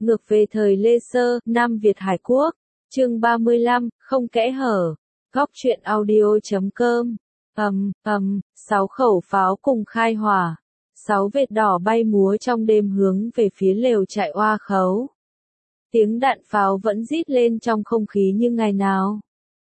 Ngược về thời Lê Sơ, Nam Việt Hải Quốc. Chương 35, không kẽ hở. Góc truyện audio.com. 6 khẩu pháo cùng khai hỏa. 6 vệt đỏ bay múa trong đêm hướng về phía lều trại Oa Khấu. Tiếng đạn pháo vẫn rít lên trong không khí như ngày nào.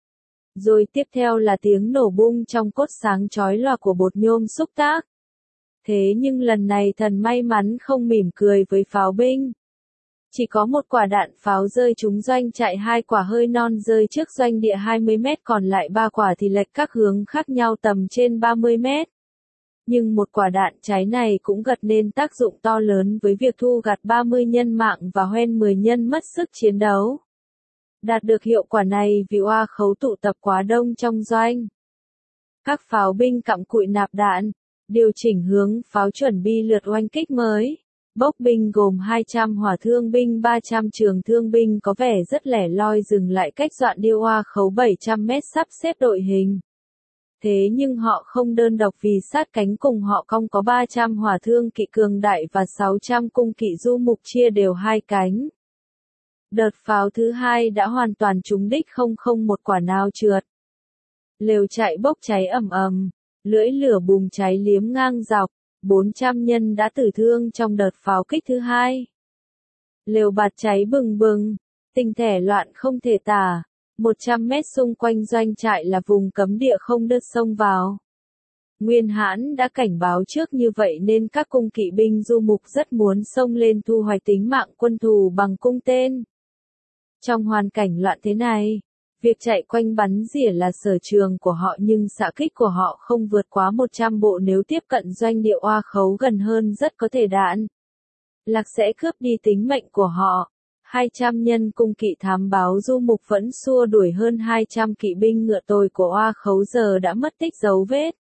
Rồi tiếp theo là tiếng nổ bung trong cốt sáng chói lòa của bột nhôm xúc tác. Thế nhưng lần này thần may mắn không mỉm cười với pháo binh. Chỉ có một quả đạn pháo rơi trúng doanh trại, 2 quả hơi non rơi trước doanh địa 20 mét, còn lại 3 quả thì lệch các hướng khác nhau tầm trên 30 mét. Nhưng một quả đạn cháy này cũng gặt nên tác dụng to lớn với việc thu gặt 30 nhân mạng và hoen 10 nhân mất sức chiến đấu. Đạt được hiệu quả này vì Oa Khấu tụ tập quá đông trong doanh. Các pháo binh cặm cụi nạp đạn, điều chỉnh hướng pháo chuẩn bị lượt oanh kích mới. Bốc binh gồm 200 hỏa thương binh 300 trường thương binh có vẻ rất lẻ loi dừng lại cách dọn điêu Oa Khấu 700 mét sắp xếp đội hình. Thế nhưng họ không đơn độc vì sát cánh cùng họ cong có 300 hỏa thương kỵ cường đại và 600 cung kỵ du mục chia đều hai cánh. Đợt pháo thứ hai đã hoàn toàn trúng đích, không một quả nào trượt. Lều trại bốc cháy ầm ầm, lưỡi lửa bùng cháy liếm ngang dọc, 400 nhân đã tử thương trong đợt pháo kích thứ hai. Lều bạt cháy bừng bừng, tình thể loạn không thể tả. 100 mét xung quanh doanh trại là vùng cấm địa, không được xông vào. Nguyên Hãn đã cảnh báo trước như vậy nên các cung kỵ binh du mục rất muốn xông lên thu hoạch tính mạng quân thù bằng cung tên. Trong hoàn cảnh loạn thế này, việc chạy quanh bắn rỉa là sở trường của họ, nhưng xạ kích của họ không vượt quá 100 bộ, nếu tiếp cận doanh địa Oa Khấu gần hơn rất có thể đạn lạc sẽ cướp đi tính mệnh của họ. 200 nhân cung kỵ thám báo du mục vẫn xua đuổi hơn 200 kỵ binh ngựa tồi của Oa Khấu giờ đã mất tích dấu vết.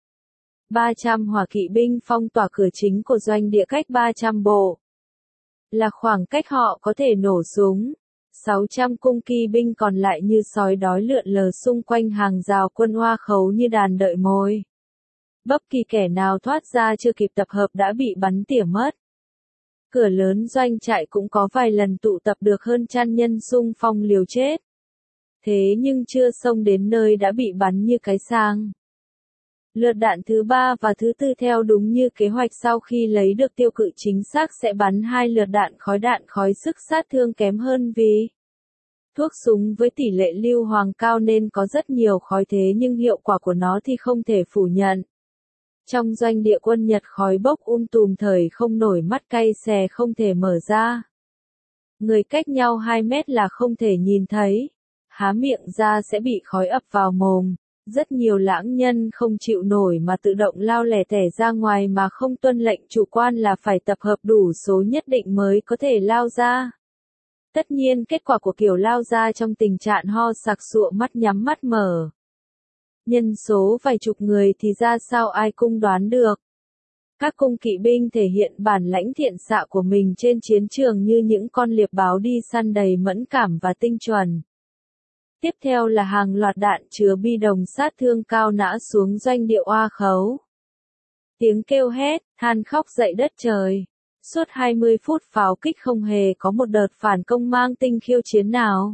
300 hỏa kỵ binh phong tỏa cửa chính của doanh địa cách 300 bộ. Là khoảng cách họ có thể nổ súng. 600 cung kỵ binh còn lại như sói đói lượn lờ xung quanh hàng rào quân Oa Khấu như đàn đợi mồi. Bất kỳ kẻ nào thoát ra chưa kịp tập hợp đã bị bắn tỉa mất. Cửa lớn doanh trại cũng có vài lần tụ tập được hơn trăm nhân xung phong liều chết. Thế nhưng chưa xông đến nơi đã bị bắn như cái sang. Lượt đạn thứ 3 và thứ 4 theo đúng như kế hoạch, sau khi lấy được tiêu cự chính xác sẽ bắn 2 lượt đạn khói, sức sát thương kém hơn vì thuốc súng với tỷ lệ lưu hoàng cao nên có rất nhiều khói, thế nhưng hiệu quả của nó thì không thể phủ nhận. Trong doanh địa quân Nhật khói bốc tùm thời không nổi, mắt cay xè không thể mở ra. Người cách nhau 2 mét là không thể nhìn thấy. Há miệng ra sẽ bị khói ập vào mồm. Rất nhiều lãng nhân không chịu nổi mà tự động lao lẻ tẻ ra ngoài mà không tuân lệnh chủ quan là phải tập hợp đủ số nhất định mới có thể lao ra. Tất nhiên kết quả của kiểu lao ra trong tình trạng ho sặc sụa, mắt nhắm mắt mở. Nhân số vài chục người thì ra sao ai cũng đoán được. Các cung kỵ binh thể hiện bản lãnh thiện xạ của mình trên chiến trường như những con liệp báo đi săn đầy mẫn cảm và tinh chuẩn. Tiếp theo là hàng loạt đạn chứa bi đồng sát thương cao nã xuống doanh địa Oa Khấu. Tiếng kêu hét, than khóc dậy đất trời. Suốt 20 phút pháo kích không hề có một đợt phản công mang tinh khiêu chiến nào.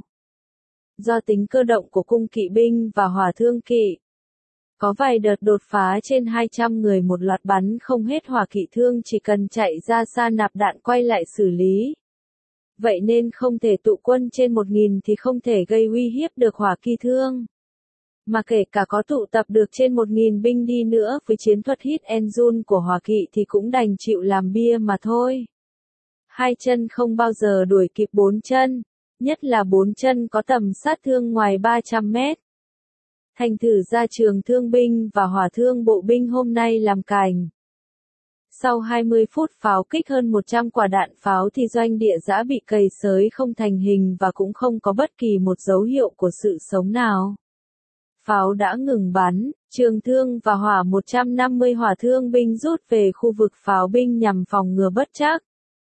Do tính cơ động của cung kỵ binh và hỏa thương kỵ, có vài đợt đột phá trên 200 người một loạt bắn không hết, hỏa kỵ thương chỉ cần chạy ra xa nạp đạn quay lại xử lý. Vậy nên không thể tụ quân trên 1000 thì không thể gây uy hiếp được hỏa kỵ thương. Mà kể cả có tụ tập được trên 1000 binh đi nữa, với chiến thuật hit and run của hỏa kỵ thì cũng đành chịu làm bia mà thôi. 2 chân không bao giờ đuổi kịp 4 chân, nhất là 4 chân có tầm sát thương ngoài 300 mét. Thành thử ra trường thương binh và hỏa thương bộ binh hôm nay làm cành. Sau 20 phút pháo kích hơn 100 quả đạn pháo thì doanh địa đã bị cầy xới không thành hình và cũng không có bất kỳ một dấu hiệu của sự sống nào. Pháo đã ngừng bắn, trường thương và hỏa 150 hỏa thương binh rút về khu vực pháo binh nhằm phòng ngừa bất trắc.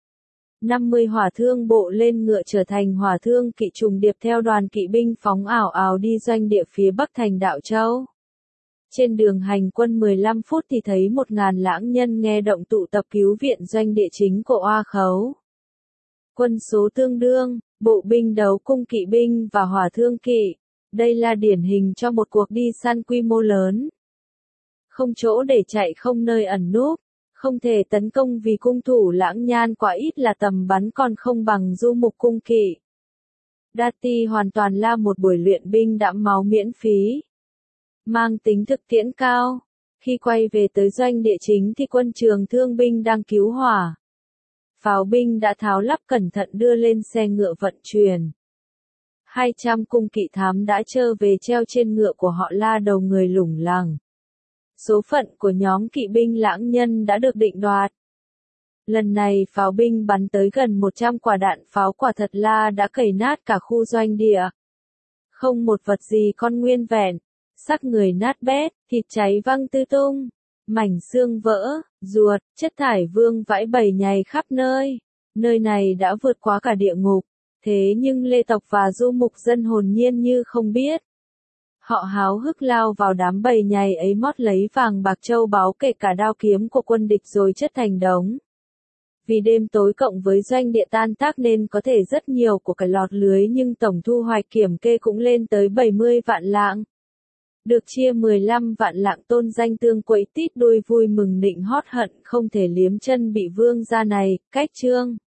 50 hỏa thương bộ lên ngựa trở thành hỏa thương kỵ trùng điệp theo đoàn kỵ binh phóng ảo ảo đi doanh địa phía bắc thành Đạo Châu. Trên đường hành quân 15 phút thì thấy 1000 lãng nhân nghe động tụ tập cứu viện doanh địa chính của Oa Khấu. Quân số tương đương, bộ binh đấu cung kỵ binh và hỏa thương kỵ. Đây là điển hình cho một cuộc đi săn quy mô lớn. Không chỗ để chạy, không nơi ẩn núp, không thể tấn công vì cung thủ Lãng Nhan quá ít là tầm bắn còn không bằng du mục cung kỵ. Dati hoàn toàn là một buổi luyện binh đẫm máu miễn phí, mang tính thực tiễn cao. Khi quay về tới doanh địa chính thì quân trường thương binh đang cứu hỏa. Pháo binh đã tháo lắp cẩn thận đưa lên xe ngựa vận chuyển. 200 cung kỵ thám đã trơ về treo trên ngựa của họ la đầu người lủng lẳng. Số phận của nhóm kỵ binh Lãng Nhân đã được định đoạt. Lần này pháo binh bắn tới gần 100 quả đạn pháo, quả thật là đã cày nát cả khu doanh địa. Không một vật gì còn nguyên vẹn, xác người nát bét, thịt cháy văng tứ tung, mảnh xương vỡ, ruột, chất thải vương vãi bầy nhầy khắp nơi. Nơi này đã vượt quá cả địa ngục, thế nhưng Lê Tộc và du mục dân hồn nhiên như không biết. Họ háo hức lao vào đám bầy nhầy ấy, mót lấy vàng bạc châu báu kể cả đao kiếm của quân địch rồi chất thành đống. Vì đêm tối cộng với doanh địa tan tác nên có thể rất nhiều của cải lọt lưới, nhưng tổng thu hoạch kiểm kê cũng lên tới 70 vạn lạng. Được chia 15 vạn lạng, Tôn Danh Tương quẫy tít đuôi vui mừng nịnh hót hận không thể liếm chân bị vương gia này. Cách chương